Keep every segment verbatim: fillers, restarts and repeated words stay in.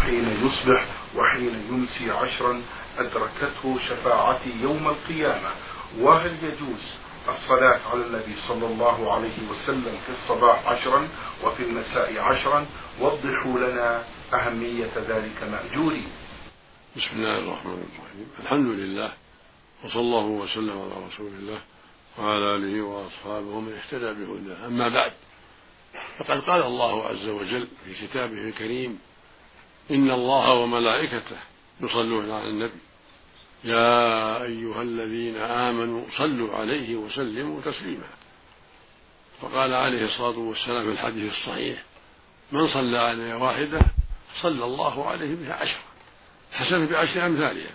حين يصبح وحين يمسي عشرا أدركته شفاعتي يوم القيامة. وهل يجوز الصلاة على النبي صلى الله عليه وسلم في الصباح عشرا وفي المساء عشرا؟ وضحوا لنا أهمية ذلك مأجورين. بسم الله الرحمن الرحيم. الحمد لله، وصلى الله وسلم على رسول الله وعلى آله وأصحابه ومن اهتدى بهداه. أما بعد، فقد قال الله عز وجل في كتابه الكريم: إن الله وملائكته يصلون على النبي يا أيها الذين آمنوا صلوا عليه وسلموا تسليما. فقال عليه الصلاة والسلام في الحديث الصحيح: من صلى علي واحدة صلى الله عليه بها عشرة، حسن بعشر أمثالها.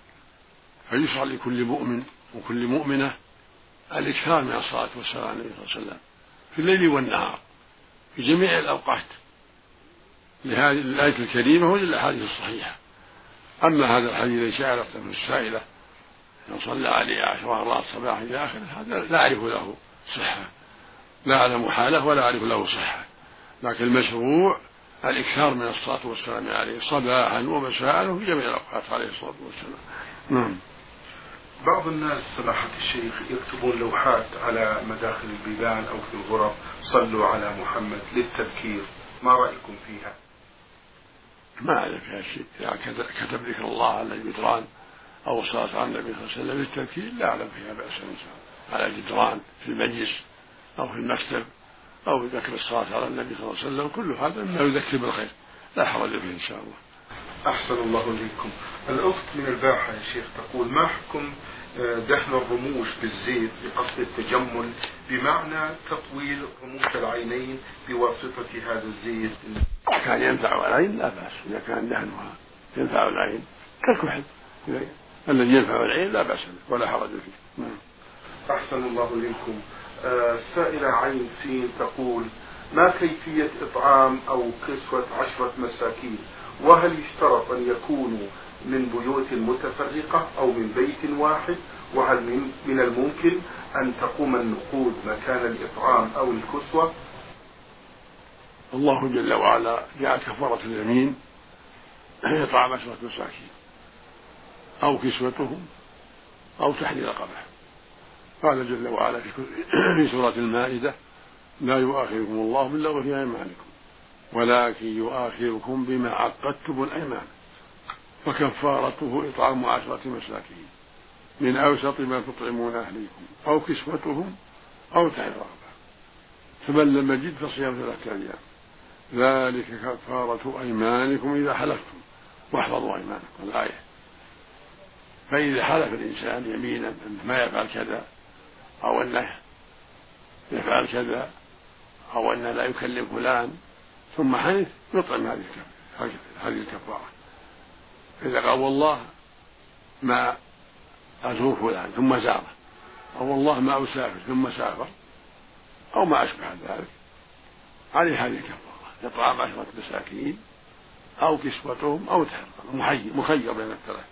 فيشرع لكل مؤمن وكل مؤمنة الإكثار من الصلاة والسلام على النبي صلى الله عليه وسلم في الليل والنهار في جميع الأوقات لهذه الآية الكريمة وللأحاديث الصحيحة. أما هذا الحديث الذي شاعرته السائلة من صلى عليه عشر مرات صباحا إلى آخره، هذا لا أعرف له صحة، لا أعلم حاله ولا أعرف له صحة، لكن المشروع الإكثار من الصلاة والسلام عليه صباحا ومساء وفي جميع الأوقات عليه الصلاة والسلام. نعم. بعض الناس سماحة الشيخ يكتبون لوحات على مداخل البيبان أو في الغرف: صلوا على محمد للتذكير، ما رأيكم فيها؟ ما أعرف فيها شيء. إذا كتب ذكر الله على الجدران أو الصلاة على النبي صلى الله عليه وسلم للتذكير لا أعلم فيها بأس إن شاء الله، على الجدران في المجلس أو في المكتب أو ذكر الصلاة على النبي صلى الله عليه وسلم، كل هذا مما يذكر بالخير لا حرج فيه إن شاء الله. أحسن الله إليكم. الأخت من الباحة يا شيخ تقول: ما حكم دهن الرموش بالزيت بقصد التجمل، بمعنى تطويل رموش العينين بواسطة هذا الزيت؟ كان ينفع العين لا بأس، إذا كان دهنها ينفع العين كالكحل الذي ينفع العين لا بأس ولا حرج فيه. أحسن الله إليكم. السائلة عين سين تقول: ما كيفية إطعام أو كسوة عشرة مساكين؟ وهل يشترط أن يكونوا من بيوت متفرقة أو من بيت واحد؟ وهل من, من الممكن أن تقوم النقود مكان الإطعام أو الكسوة؟ الله جل وعلا جعل كفارة اليمين إطعام عشرة مساكين أو كسوتهم أو تحرير رقبة. قال جل وعلا في سورة المائدة: لا يؤاخذكم الله باللغو في أيمانكم ولكن يؤاخذكم بما عقدتم الأيمان فكفارته إطعام عشرة مساكين من أوسط ما تطعمون أهليكم أو كسوتهم أو تحرير رقبة، فمن لم يجد فصيام ثلاثة أيام ذلك كفارة أيمانكم إذا حلفتم واحفظوا أيمانكم. الآية. فإذا حلف الإنسان يمينا أنه ما يفعل كذا أو أنه يفعل كذا أو أنه لا يكلم فلان ثم حنث يطعم هذه الكفارة. إذا قال: والله ما أزور فلان ثم زاره، أو والله ما أسافر ثم سافر، أو ما أشبه ذلك، عليه هذه الكفارة: إطعام عشرة مساكين أو كسوتهم أو تحرير، مخير بين الثلاث.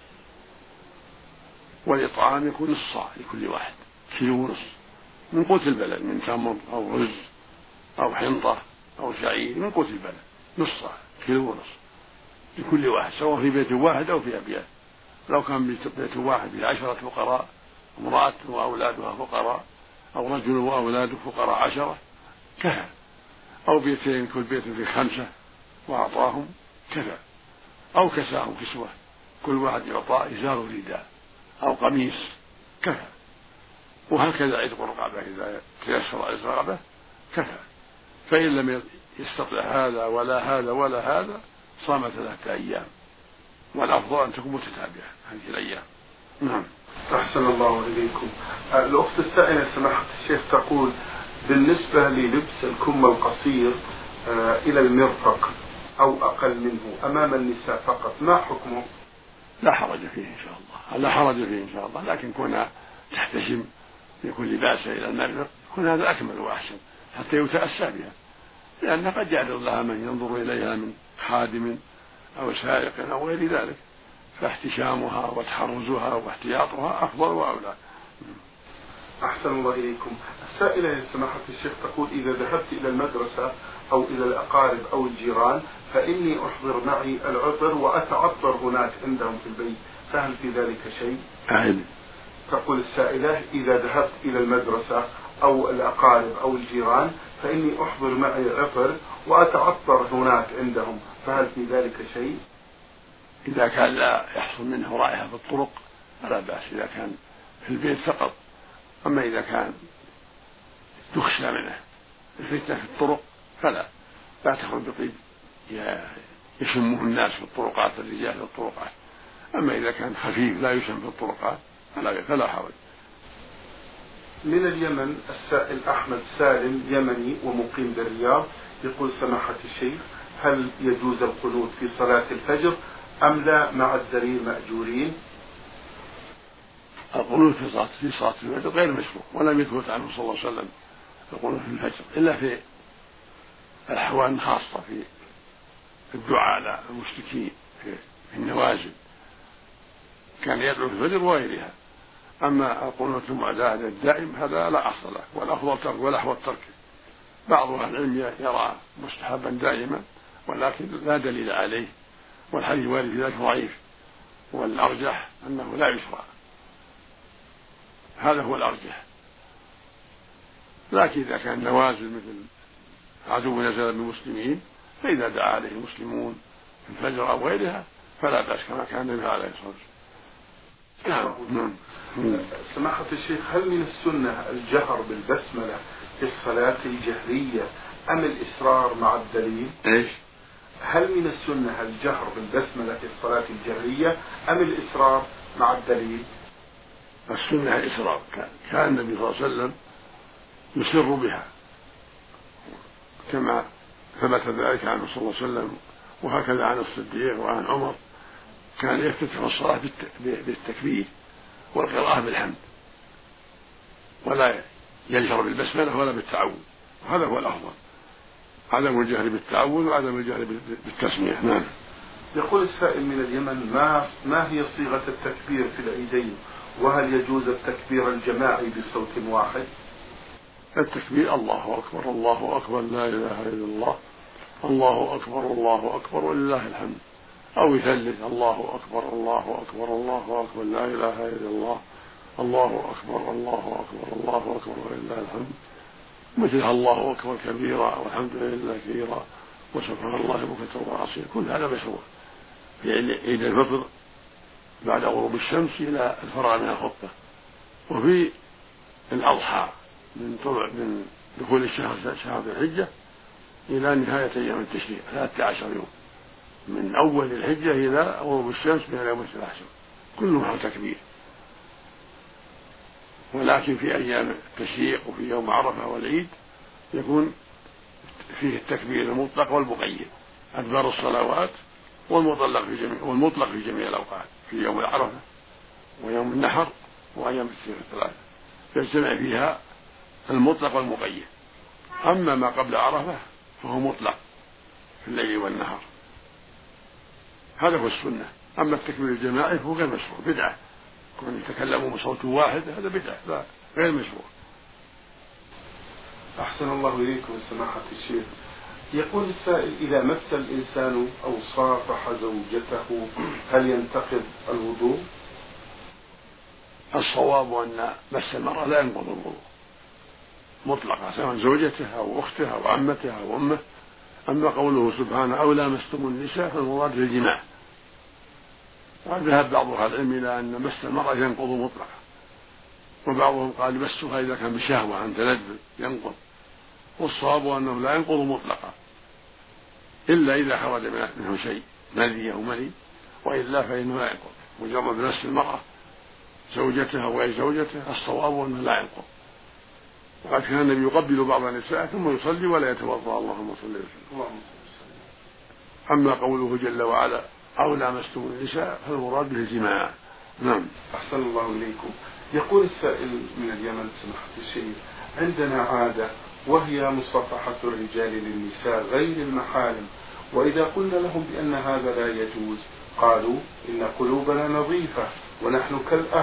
والإطعام يكون نصف صاع لكل واحد، كيلو ونصف من قوت البلد، من تمر أو رز أو حنطة أو شعير، من قوت البلد نصف صاع كيلو ونصف لكل واحد، سواء في بيت واحد أو في أبيات. لو كان بيت واحد في عشرة فقراء، امرأة وأولادها فقراء، أو رجل وأولاده فقراء عشرة كفى، أو بيتين كل بيت في خمسة وأعطاهم كفى، أو كساهم كسوة كل واحد يعطى إزار رداء أو قميص كفى، وهكذا عتق الرقبة إذا تيسر عتق الرقبة كفى. فإن لم يستطع هذا ولا هذا ولا هذا صام ثلاثة أيام، والأفضل أن تكون متتابعة هذه الأيام. نعم. أحسن الله إليكم. الأخت السائلة سماحة الشيخ تقول: بالنسبة للبس الكم القصير إلى المرفق أو أقل منه أمام النساء فقط، ما حكمه؟ لا حرج فيه إن شاء الله، لا حرج فيه إن شاء الله، لكن كنا تحتشم يكون لباسه إلى المرفق يكون هذا أكمل وأحسن حتى يتأسى بها، لأن قد يعرض لها من ينظر إليها من خادم أو سائق أو غير ذلك، فاحتشامها وتحرزها واحتياطها أفضل وأولى. أحسن الله إليكم. السائلة يا سماحة الشيخ تقول إذا ذهبت إلى المدرسة أو إلى الأقارب أو الجيران فإني أحضر معي العطر وأتعطر هناك عندهم في البيت، فهل في ذلك شيء؟ أهل. تقول السائلة إذا ذهبت إلى المدرسة أو الأقارب أو الجيران فإني أحضر معي عطر وأتعطر هناك عندهم، فهل في ذلك شيء؟ إذا كان لا يحصل منه رائحة في الطرق فلا بأس، إذا كان في البيت فقط. أما إذا كان تخشى منه الفتنة في الطرق فلا لا تخرج بطيب يشمه الناس في الطرقات، الرجال في الطرقات. أما إذا كان خفيف لا يشم في الطرقات فلا, فلا حرج. من اليمن السائل أحمد سالم يمني ومقيم بالرياض يقول سماحة الشيخ هل يجوز القنوت في صلاة الفجر أم لا مع الدليل مأجورين؟ القنوت في صلاة في صلاة الفجر غير مشروع، ولم يثبت عنه صلى الله عليه وسلم القنوت في الفجر إلا في الأحوال خاصة، في الدعاء على المشركين في النوازل كان يدعو في الفجر وغيرها. أما القنوت المعتاد الدائم هذا لا أصل له، والأفضل ترك والأحوط تركه. بعض أهل العلم يرى مستحبا دائما ولكن لا دليل عليه، والحديث وارد في ذلك ضعيف، والأرجح أنه لا يشرع، هذا هو الأرجح. لكن إذا كان نوازل مثل عدو نزل بالمسلمين فإذا دعا عليه المسلمون في الفجر أو غيرها فلا بأس كما كان النبي عليه الصلاة والسلام. نعم. سماحة الشيخ هل من السنة الجهر بالبسملة في الصلاة الجهرية أم الإسرار مع الدليل؟ إيش؟ هل من السنة الجهر بالبسملة في الصلاة الجهرية أم الإسرار مع الدليل؟ السنة الإسرار، كان النبي صلى الله عليه وسلم يسر بها كما ثبت ذلك عنه صلى الله عليه وسلم، وهكذا عن الصديق وعن عمر كان يفتتح الصلاة بالتكبير والقراءة بالحمد، ولا يجهر بالبسملة ولا بالتعوذ، وهذا هو الأفضل، عدم الجهر بالتعوذ وعدم الجهر بالتسمية. نعم. يقول السائل من اليمن ما, ما هي صيغة التكبير في العيدين، وهل يجوز التكبير الجماعي بصوت واحد؟ التكبير الله أكبر الله أكبر لا إله إلا الله الله أكبر الله أكبر ولله الحمد، أو يثلث الله أكبر الله أكبر الله أكبر لا إله إلا الله الله أكبر الله أكبر الله أكبر ولله الحمد، مثلها الله أكبر كبيرا والحمد لله كثيرا وسبحان الله بكرة وأصيلا. كل هذا مشروع في عيد الفطر بعد غروب الشمس إلى الفراغ من الخطبة، وفي الأضحى من طلوع من دخول الشهر شهر الحجة إلى نهاية أيام التشريق ثلاثة عشر يوم، من أول الحجة إلى غروب الشمس من اليوم العاشر، كلها تكبير. ولكن في أيام التشريق وفي يوم عرفة والعيد يكون فيه التكبير المطلق والمقيد، أدبار الصلوات والمطلق في جميع والمطلق في جميع الأوقات، في يوم العرفة ويوم النحر وأيام التشريق الثلاثة يجتمع فيها المطلق والمقيد. أما ما قبل عرفة فهو مطلق في الليل والنهار، هذا هو السنة. أما التكبير الجماعي فهو غير مشروع، بدعة، كون يتكلموا بصوت واحد هذا بدعة لا غير مشروع. أحسن الله إليكم سماحة الشيخ. يقول السائل إذا مس الإنسان أو صافح زوجته هل ينتقض الوضوء؟ الصواب أن مس المرأة لا ينقض الوضوء مطلقا، سواء زوجتها أو أختها أو عمتها أو أمه. أما قوله سبحانه أو لامستم النساء فالمراد بالجماع، وذهب بعض أهل العلم إلى أن مس المرأة ينقض مطلقا، وبعضهم قال مسها إذا كان بشهوة عن تلذذ ينقض، والصواب أنه لا ينقض مطلقا إلا إذا خرج منه شيء مذي أو مني، وإلا فإنه لا ينقض. مجرد مس المرأة زوجتها وغير زوجتها الصواب أنه لا ينقض. وقد كان النبي يقبل بعض النساء ثم يصلي ولا يتوضأ. اللهم صل وسلم. أما قوله جل وعلا أو لامستم النساء فالمراد به الجماع. نعم. أحسن الله إليكم. يقول السائل من اليمن سماحة الشيخ عندنا عادة وهي مصافحة الرجال للنساء غير المحارم، وإذا قلنا لهم بأن هذا لا يجوز قالوا إن قلوبنا نظيفة ونحن كالأهل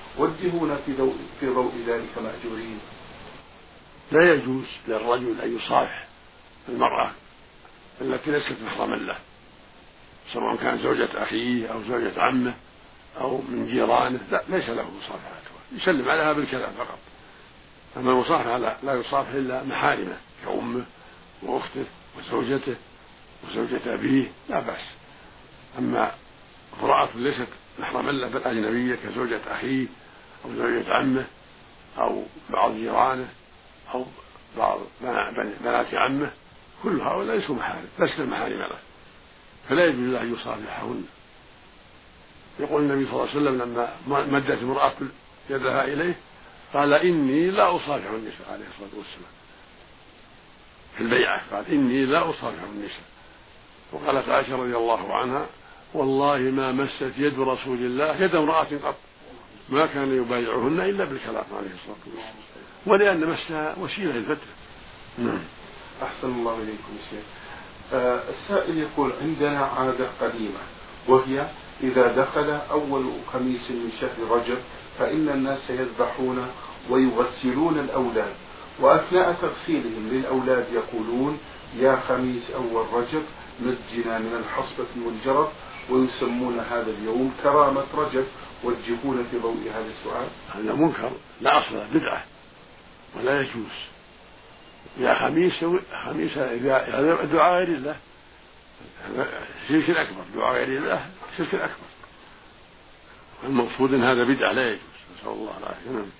وجهونا في ضوء في ضوء ذلك مأجورين. لا يجوز للرجل أن يصافح المرأة التي ليست محرما له، سواء كان زوجة أخيه أو زوجة عمه أو من جيرانه، لا ليس له مصافحتها، يسلم عليها بالكلام فقط. أما المصافحة لا, لا يصافح إلا محارمه كأمه وأخته وزوجته وزوجة أبيه لا بأس. أما امرأة ليست محرما له بل أجنبية كزوجة أخيه أو زوجة عمه أو بعض جيرانه أو بعض بنات عمه، كل هؤلاء ليسوا محارم، لسنا محارم له، فلا يجوز له أن يصافحهن. يقول النبي صلى الله عليه وسلم لما مدت امرأة يدها إليه قال إني لا أصافح النساء عليه الصلاة والسلام في البيعة، قال إني لا أصافح النساء. وقالت عائشة رضي الله عنها والله ما مست يد رسول الله يد امرأة قط، ما كان يبايعهن إلا بالكلام عليه الصلاة والسلام، ولأن مسها وسيلة للفترة. نعم. أحسن الله إليكم شيخ. آه السائل يقول عندنا عادة قديمة، وهي إذا دخل أول خميس من شهر رجب فإن الناس يذبحون ويغسلون الأولاد، وأثناء تغسيلهم للأولاد يقولون يا خميس أول رجب نجنا من الحصبة والجرب، ويسمون هذا اليوم كرامة رجب. وجهونا في ضوء هذا السؤال. هذا منكر لا أصل، بدعة ولا يجوز. يا خميس خميس إذا دعاء غير الله شرك أكبر، دعاء غير الله شرك أكبر. المقصود أن هذا بدعة لا يجوز، نسأل الله العافية.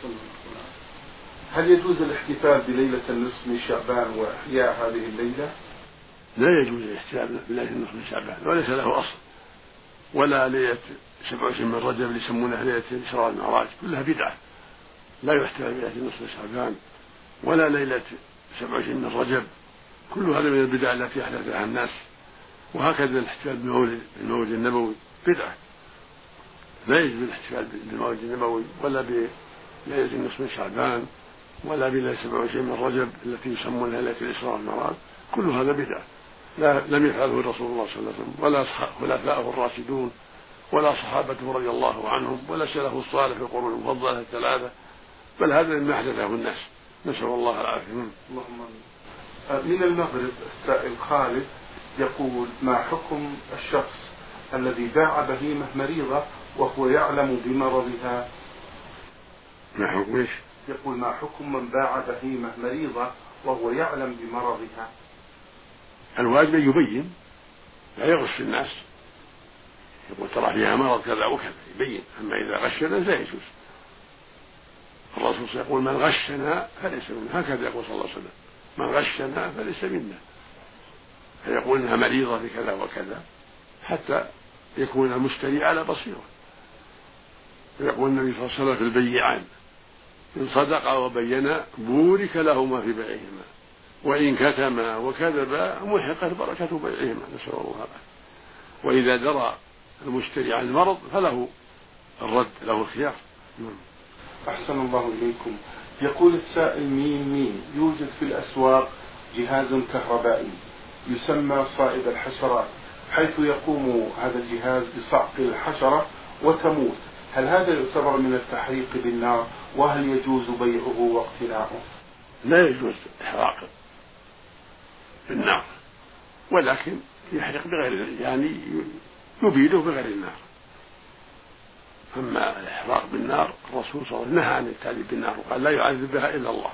هل يجوز الاحتفال بليلة النصف من شعبان وإحياء هذه الليلة؟ لا يجوز الاحتفال بليلة النصف من شعبان، وليس له أصل، ولا ليلة سبع وعشرين من رجب اللي يسمونها ليلة الإسراء والمعراج، كلها بدعة. لا يحتفل بليلة النصف من شعبان ولا ليلة سبع وعشرين من رجب، كل هذا من البدع التي أحدثها الناس. وهكذا الاحتفال بالمولد النبوي بدعة، لا يجوز الاحتفال بالمولد النبوي ولا بليلة النصف من شعبان ولا بليلة سبع وعشرين من رجب التي يسمونها ليلة الإسراء والمعراج، كل هذا بدعة لا لم يفعله رسول الله صلى الله عليه وسلم ولا خلفاءه الراشدون ولا صحابته رضي الله عنهم ولا سلف الصالح في القرون المفضلة الثلاثة، بل هذا مما أحدثه الناس، نسأل الله العافية. اللهم من المغرب السائل خالد يقول ما حكم الشخص الذي باع بهيمة مريضة وهو يعلم بمرضها؟ ما حكم ايش؟ يقول ما حكم من باع بهيمة مريضة وهو يعلم بمرضها؟ الواجب يبين، لا يغش الناس، يقول ترى فيها مرض كذا وكذا، يبين. أما إذا غشنا لا يجوز. الرسول يقول من غشنا فليس منا، هكذا يقول صلى الله عليه وسلم، من غشنا فليس منا، فيقول انها مريضة بكذا وكذا حتى يكون المشتري على بصيرة. يقول النبي صلى الله عليه وسلم في البيعان إن صدقا وبينا بورك لهما في بيعهما وإن كتما وكذبا محقت بركة بيعهما، نسأل الله العافية. وإذا درى المشتري عن المرض فله الرد، له الخيار. أحسن الله إليكم. يقول السائل مين مين يوجد في الأسواق جهاز كهربائي يسمى صائد الحشرات، حيث يقوم هذا الجهاز بصعق الحشرة وتموت، هل هذا يعتبر من التحريق بالنار؟ وهل يجوز بيعه واقتناؤه؟ لا يجوز إحراق بالنار، ولكن يحرق بغير، يعني يبيده بغير النار. أما الإحراق بالنار الرسول صلى الله عليه وسلم نهى عن التعذيب بالنار وقال لا يعذب بها إلا الله.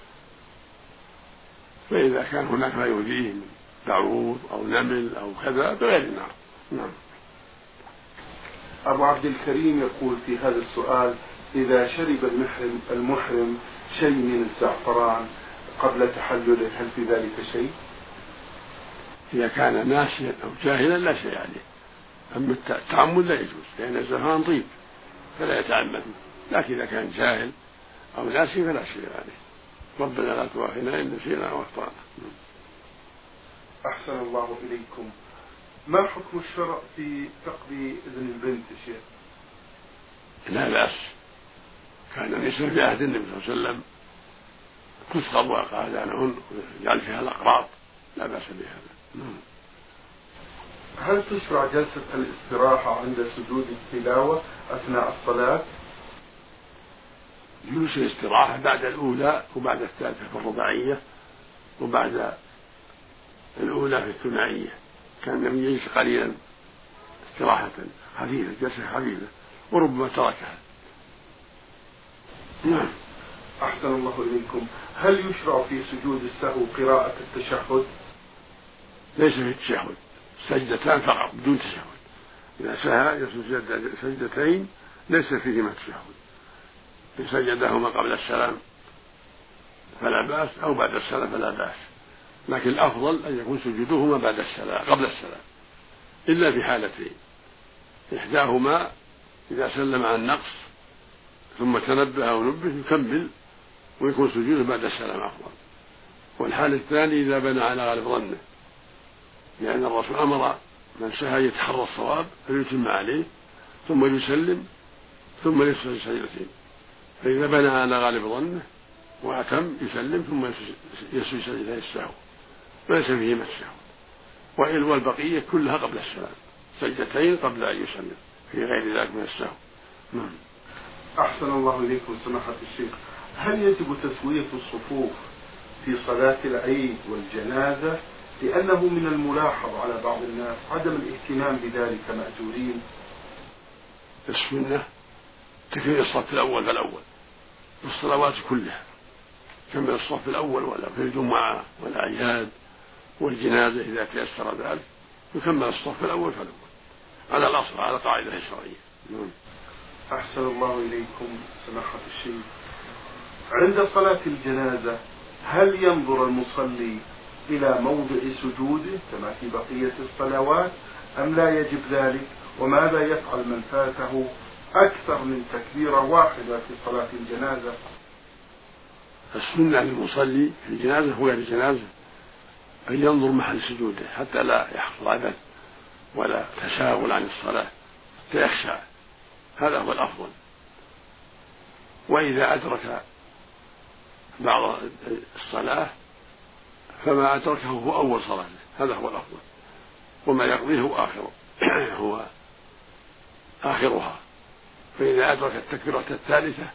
فإذا كان هناك ما يؤذيه من بعوض أو نمل أو كذا بغير النار. نعم. أبو عبد الكريم يقول في هذا السؤال إذا شرب المحرم, المحرم شيء من الزعفران قبل تحلله هل في ذلك شيء؟ إذا كان ناسيا أو جاهلا لا شيء عليه. أما التعمد لا يجوز لأن الزعفران طيب فلا يتعمد، لكن إذا كان جاهل أو ناسي فلا شيء عليه. ربنا لا تؤاخذنا إن نسينا أو أخطأنا. أحسن الله إليكم. ما حكم الشرع في تقضي إذن البنت يا شيخ؟ لا بأس، كان النساء في عهد النبي صلى الله عليه وسلم تسقط وأذانهن ويجعل فيها الأقراط، لا بأس بهذا. هل تشرع جلسة الاستراحة عند سجود التلاوة أثناء الصلاة؟ جلوس الاستراحة بعد الأولى وبعد الثالثة في الرباعية وبعد الأولى في الثنائية، كان النبي يجلس قليلا استراحة خفيفة، جلسة خفيفة، وربما تركها. نعم. أحسن الله إليكم. هل يشرع في سجود السهو قراءة التشهد؟ ليس في التشهد، سجدتان فقط بدون تشهد. إذا سهى يسجد سجدتين ليس فيهما تشهد، إن سجدهما قبل السلام فلا بأس أو بعد السلام فلا بأس، لكن الأفضل أن يكون سجودهما بعد السلام قبل السلام، إلا في حالتين: إحداهما إذا سلم عن النقص ثم تنبه أو نبه يكمل ويكون سجوده بعد السلام أفضل، والحالة الثانية إذا بنى على غالب ظنه، لأن الرسول أمر من سهى يتحرى الصواب فيتم عليه ثم يسلم ثم يسجد سجدتين، فإذا بنى على غالب ظنه وأتم يسلم ثم يسجد سجدتين السهو ليس فيهما السهو، والبقية كلها قبل السلام، سجدتين قبل أن يسلم في غير ذلك من السهو. نعم. أحسن الله إليكم سماحة الشيخ. هل يجب تسوية الصفوف في صلاة العيد والجنازة؟ لأنه من الملاحظ على بعض الناس عدم الاهتمام بذلك مأجورين. السنة تكمل الصف الأول فالأول في الصلوات كلها، كمل الصف الأول ولا في الجمعة والأعياد والجنازة إذا تيسر ذلك يكمل الصف الأول فالأول على الأصل على قاعدة شرعية. أحسن الله إليكم سماحة الشيخ. عند صلاة الجنازة هل ينظر المصلي إلى موضع سجوده كما في بقية الصلوات أم لا يجب ذلك؟ وماذا يفعل من فاته أكثر من تكبيرة واحدة في صلاة الجنازة؟ السنة للمصلي في الجنازة وغير الجنازة أن ينظر محل سجوده حتى لا يحصل عبث ولا تشاغل عن الصلاة فيخشى، هذا هو الأفضل. وإذا أدرك بعض الصلاة فما أدركه هو أول صلاة، هذا هو الأفضل، وما يقضيه هو آخر هو آخرها. فإذا أدرك التكبيرة الثالثة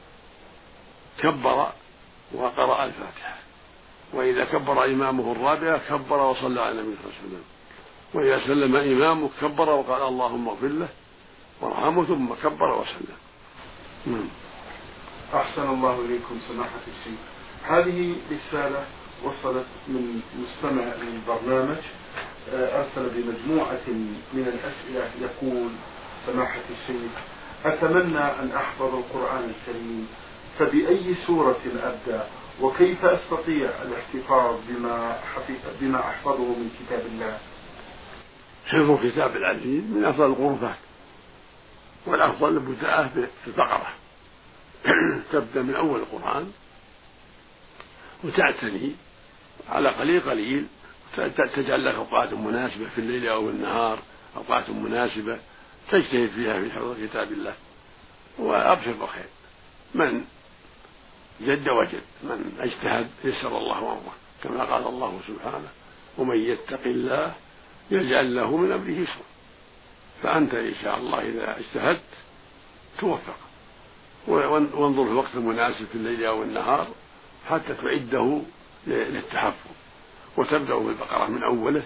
كبر وقرأ الفاتحة، وإذا كبر إمامه الرابعة كبر وصلى على النبي صلى الله عليه وسلم، وإذا سلم إمامه كبر وقال اللهم اغفر له وارحمه ثم كبر وسلم. أحسن الله إليكم سماحة الشيخ. هذه رسالة وصلت من مستمع للبرنامج أرسل بمجموعة من الأسئلة يقول: سماحة الشيخ، أتمنى أن أحفظ القرآن الكريم، فبأي سورة أبدأ؟ وكيف أستطيع الاحتفاظ بما, بما أحفظه من كتاب الله؟ حفظ كتاب العزيز من أفضل القربات، والأفضل البداءة بالبقرة تبدأ من أول القرآن وتعتني على قليل قليل، تجعل لك أوقات مناسبة في الليل أو النهار، أوقات مناسبة تجتهد فيها في حفظ كتاب الله، وأبشر بخير. من جد وجد، من اجتهد يسر الله أمره، كما قال الله سبحانه: ومن يتق الله يجعل له من أمره يسرا. فأنت إن شاء الله إذا اجتهدت توفق، وانظر في الوقت المناسب في الليل أو النهار حتى تعده للتحفظ، وتبدأ بالبقرة من أوله،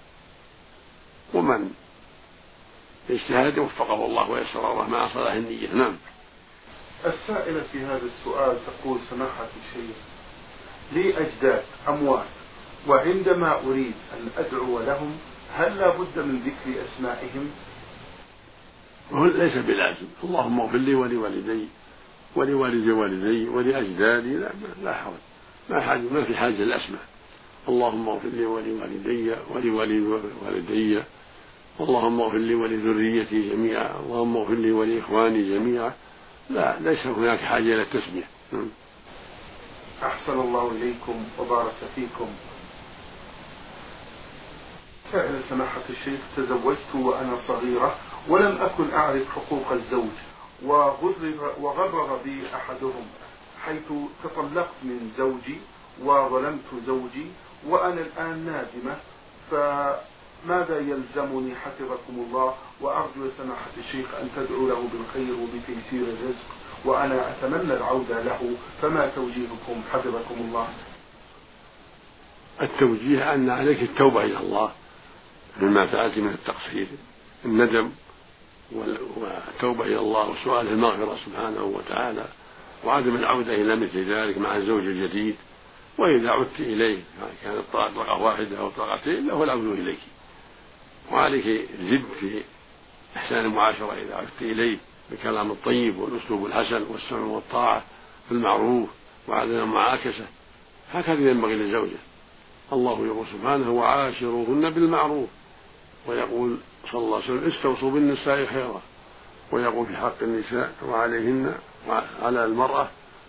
ومن اجتهد وفقه الله ويسر الله مع صلاح النية. نعم. السائلة في هذا السؤال تقول: سماحة الشيخ، لي أجداد أموات، وعندما أريد أن أدعو لهم هل لا بد من ذكر أسمائهم؟ ليس بلازم. اللهم اغفر لي ولوالدي ولوالدي والدي ولأجدادي، لا لا حول، ما حاجة، ما في حاجة للأسماء. اللهم اغفر لي ولوالدي ولوالدي، اللهم اغفر لي ولذريتي جميعا، اللهم اغفر لي ولإخواني جميعا، لا ليس هناك حاجة إلى التسمية. أحسن الله إليكم وبارك فيكم. سائل سماحة الشيخ: تزوجت وأنا صغيرة ولم أكن أعرف حقوق الزوج، وغرر, وغرر بي أحدهم حيث تطلقت من زوجي وظلمت زوجي، وأنا الآن نادمة، فماذا يلزمني حفظكم الله؟ وأرجو سماحة الشيخ أن تدعو له بالخير وبتيسير الرزق وأنا أتمنى العودة له، فما توجيهكم حفظكم الله؟ التوجيه أن عليك التوبة إلى الله مما فعلت من التقصير، الندم والتوبة إلى الله وسؤال المغفرة سبحانه وتعالى، وعدم العودة إلى مثل ذلك مع الزوج الجديد. وإذا عدت إليه كانت طلقة واحدة أو طلقتين له العود إليك، وعليك الجد في إحسان المعاشرة إذا عدت إليه بالكلام الطيب والأسلوب الحسن والسمع والطاعة في المعروف وعدم المعاكسة. هكذا ينبغي للزوجة. الله يقول سبحانه وعاشروهن بالمعروف، ويقول صلى الله عليه وسلم استوصوا بالنساء خيرا، ويقول في حق النساء وعليهن على المرأة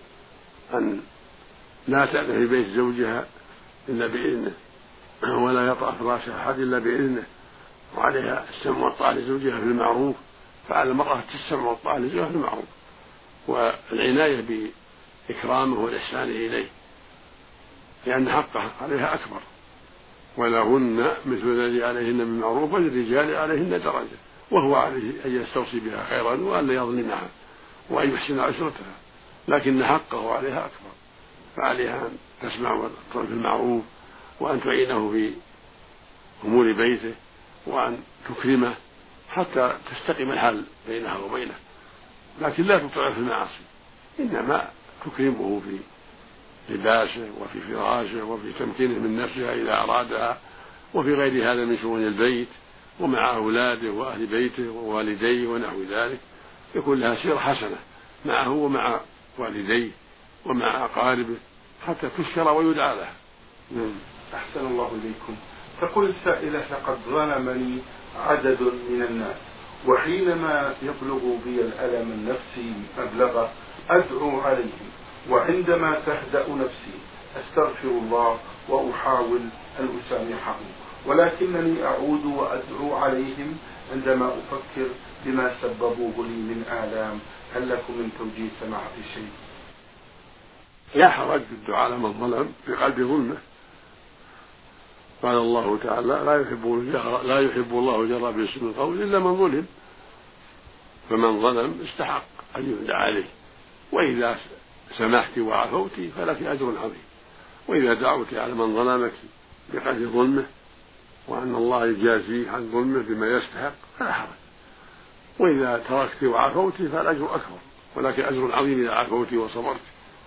أن لا تأذن في بيت زوجها إلا بإذنه، ولا يطأ فراش أحد إلا بإذنه، وعليها السمع والطاعة لزوجها في المعروف، فعلى المرأة السمع والطاعة لزوجها في المعروف، والعناية بإكرامه والإحسان إليه، لأن حقه عليها أكبر، ولهن مثل الذي عليهن بالمعروف وللرجال عليهن درجة، وهو عليه أن يستوصي بها خيرا وأن لا يظلمها وأن يحسن عشرتها، لكن حقه عليها أكبر، فعليها أن تسمع وتطلب في المعروف، وأن تعينه في أمور بيته، وأن تكرمه حتى تستقيم الحال بينها وبينه، لكن لا تطيع في المعاصي، إنما تكرمه في لباسه وفي فراشه وفي تمكينه من نفسها إذا أرادها، وفي غير هذا من شؤون البيت ومع أولاده وأهل بيته ووالديه ونحو ذلك، يكون لها سيرة حسنة معه ومع والديه ومع أقاربه حتى تشكر ويدعى لها. أحسن الله إليكم. تقول السائلة لقد ظلمني عدد من الناس، وحينما يبلغ بي الألم النفسي مبلغه أدعو عليهم، وعندما تهدأ نفسي أستغفر الله وأحاول أن أسامحهم، ولكنني أعود وأدعو عليهم عندما أفكر بما سببوه لي من آلام. هل لكم من توجيه سماحة الشيخ؟ لا حرج في الدعاء لمن ظلم في قلب ظلمه. قال الله تعالى لا يحب لا يحب الله جرى باسم القول إلا من ظلم، فمن ظلم استحق أن يدعى عليه، وإذا سمحت وعفوت فلك أجر عظيم، وإذا دعوت على من ظلمك بقدر ظلمه وأن الله يجازيه عن ظلمه بما يستحق فلا حرج، وإذا تركت وعفوت فالأجر أكبر، ولكن أجر عظيم إذا عفوت وصبرت.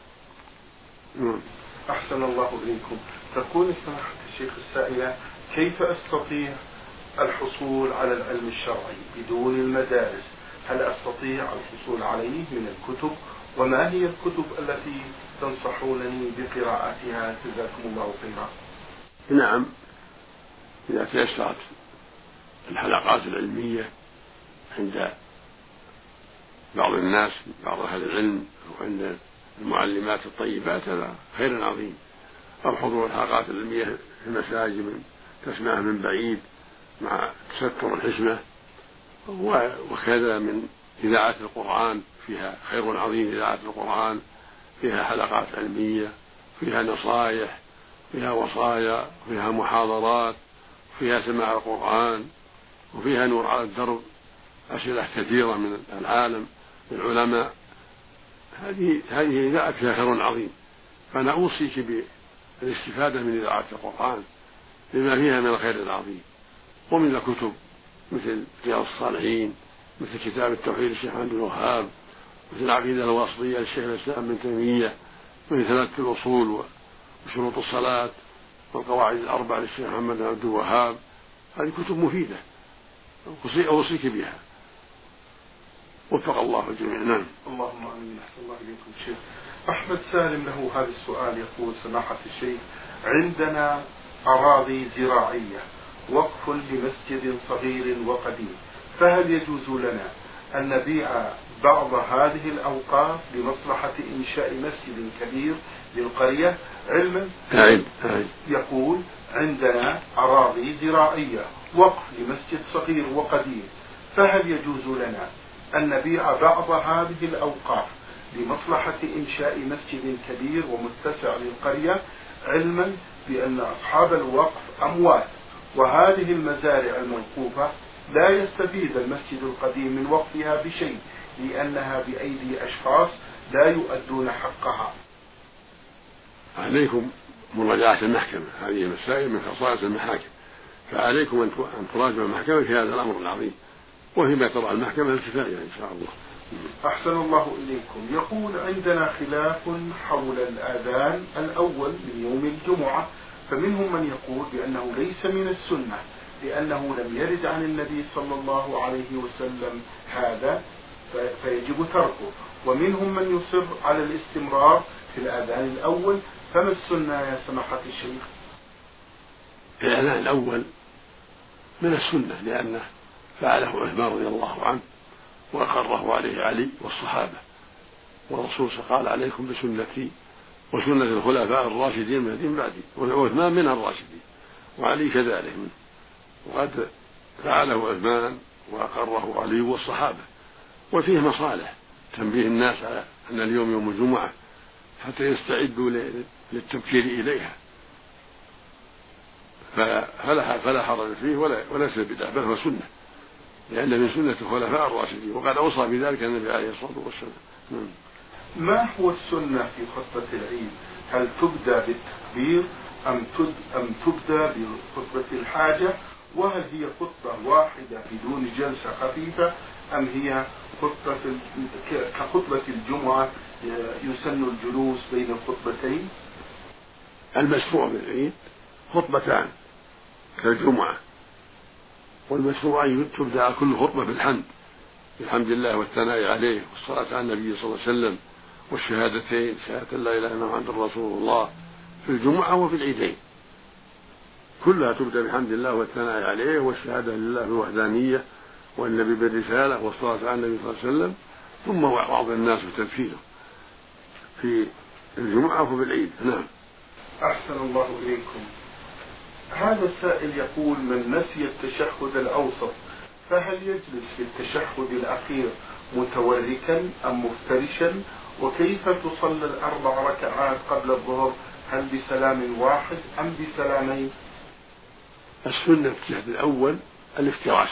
أحسن الله إليكم. تقول سماحة الشيخ السائلة كيف أستطيع الحصول على العلم الشرعي بدون المدارس؟ هل أستطيع الحصول عليه من الكتب؟ وما هي الكتب التي تنصحونني بقراءتها؟ جزاكم الله خيرا. نعم، إذا تيسرت الحلقات العلمية عند بعض الناس بعض أهل العلم أو عند المعلمات الطيبات هذا خير عظيم، أو حضور الحلقات العلمية في المساجد من تسمعها من بعيد مع تستر الحشمة، وكذا من إذاعة القرآن فيها خير عظيم، إذاعة القرآن فيها حلقات علمية فيها نصائح فيها وصايا فيها محاضرات فيها سماع القرآن، وفيها نور على الدرب أسئلة كثيرة من العالم العلماء. هذه هذه إذاعة فيها خير عظيم، فأنا أوصيك بالاستفادة من إذاعة القرآن لما فيها من الخير العظيم، ومن الكتب مثل رياض الصالحين، مثل كتاب التوحيد للشيخ عبد الوهاب، مثل العقيدة الواسطية للشيخ الإسلام ابن تيمية، مثل ثلاثة الأصول وشروط الصلاة والقواعد الأربع للشيخ محمد بن عبد الوهاب. هذه كتب مفيدة أوصيك بها، وفق الله الجميع. نعم. اللهم آمين. أحسن الله إليكم شيخ. أحمد سالم له هذا السؤال، يقول سماحة الشيخ عندنا أراضي زراعية وقف لمسجد صغير وقديم، فهل يجوز لنا أن نبيع بعض هذه الأوقاف لمصلحة إنشاء مسجد كبير للقرية؟ علما يقول عندنا أراضي زراعية وقف لمسجد صغير وقديم، فهل يجوز لنا أن نبيع بعض هذه الأوقاف لمصلحة إنشاء مسجد كبير ومتسع للقرية، علما بأن أصحاب الوقف أموات، وهذه المزارع الموقوفة لا يستفيد المسجد القديم من وقفها بشيء، لأنها بأيدي أشخاص لا يؤدون حقها؟ عليكم مراجعة المحكمة، هذه مسائل من خصائص المحاكم، فعليكم أن تراجعوا المحكمة في هذا الأمر العظيم، وفيما ترى المحكمة الكفاية إن شاء الله. أحسن الله إليكم. يقول عندنا خلاف حول الآذان الأول من يوم الجمعة، فمنهم من يقول بأنه ليس من السنة لأنه لم يرد عن النبي صلى الله عليه وسلم هذا فيجب تركه، ومنهم من يصر على الاستمرار في الآذان الأول، فما السنة يا سماحة الشيخ؟ الآذان الأول من السنة لأنه فعله عثمان رضي الله عنه وأقره عليه علي والصحابة، والرسول قال عليكم بسنتي وسنة الخلفاء الراشدين من دين بعدي، وعثمان من الراشدين وعلي كذلك منه، وقد فعله عثمان وأقره علي والصحابة، وفيه مصالح تنبيه الناس على أن اليوم يوم الجمعة حتى يستعدوا للتبكير إليها، فلا فلا حرج فيه ولا وليس بدعة بل هو سنة لأن من سنة الخلفاء الراشدين، وقد أوصى بذلك النبي عليه الصلاة والسلام. ما هو السنة في خطبة العيد؟ هل تبدأ بالتكبير أم أم تبدأ بخطبة الحاجة؟ وهل هي خطبة واحدة بدون جلسة خفيفة أم هي خطبة كخطبة الجمعة يسن الجلوس بين الخطبتين؟ المشروع بالعيد خطبتان كالجمعة، والمشروع أن تبدأ كل خطبة بالحمد بالحمد لله والثناء عليه والصلاة على النبي صلى الله عليه وسلم والشهادتين، شهادة لا إله إلا الله محمد رسول الله في الجمعة وفي العيدين، كلها تبدأ بحمد الله والثناء عليه والشهادة لله بالوحدانية والنبي بالرسالة والصلاة على النبي صلى الله عليه وسلم، ثم وعظ الناس بتذكيره في الجمعة وفي العيد. نعم. أحسن الله إليكم. هذا السائل يقول من نسي التشهد الأوسط فهل يجلس في التشهد الأخير متوركا أم مفترشا؟ وكيف تصلى الأربع ركعات قبل الظهر؟ هل بسلام واحد أم بسلامين؟ السنة في التشهد الأول الافتراش،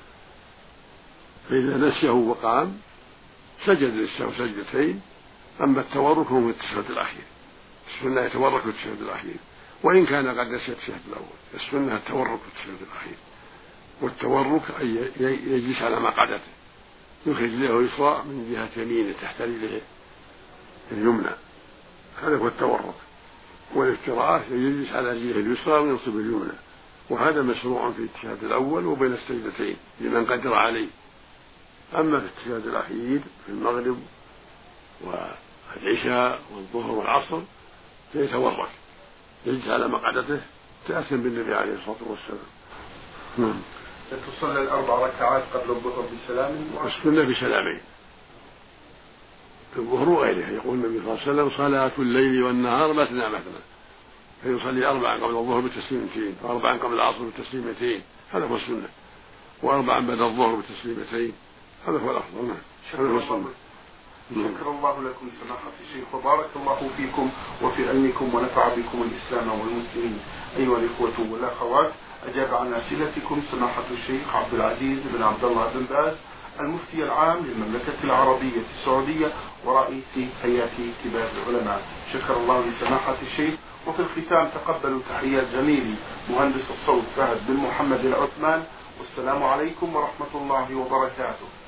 فإذا نسيه وقام سجد للسهو سجدتين، أما التورك هو في التشهد الأخير، السنة يتورك في التشهد الأخير وإن كان قد نسي التشهد الأول، السنة التورك في التشهد الأخير، والتورك أن يجلس على مقعدته يخرج رجله اليسرى من جهة يمينه تحت رجله اليمنى، هذا هو التورك، والافتراش يجلس على رجله اليسرى وينصب اليمنى، وهذا مشروع في التشهد الأول وبين السجدتين لمن قدر عليه. أما في التشهد الأخير في المغرب والعشاء والظهر والعصر فيتورك يجلس على مقعدته تأثم بالنبي عليه الصلاة والسلام. تصلي الأربع ركعات قبل الظهر بسلام والسنة بسلامين في الظهر وغيره، يقول النبي صلى الله عليه وسلم صلاة الليل والنهار مثنى مثنى، فيصلي أربعا قبل الظهر بتسليمتين وأربعا قبل العصر بتسليمتين، هذا هو السنة، وأربعا بعد الظهر بتسليمتين، هذا هو الأفضل. شكرا, شكر الله لكم سماحة الشيخ وبارك الله فيكم وفي علمكم ونفع بكم الإسلام والمسلمين. أيها الإخوة والأخوات، أجاب عن أسئلتكم سماحة الشيخ عبد العزيز بن عبد الله بن باز المفتي العام للمملكة العربية السعودية ورئيس هيئة كبار العلماء. شكر الله لسماحة الشيخ. وفي الختام تقبلوا تحيات زميلي مهندس الصوت فهد بن محمد العثمان، والسلام عليكم ورحمة الله وبركاته.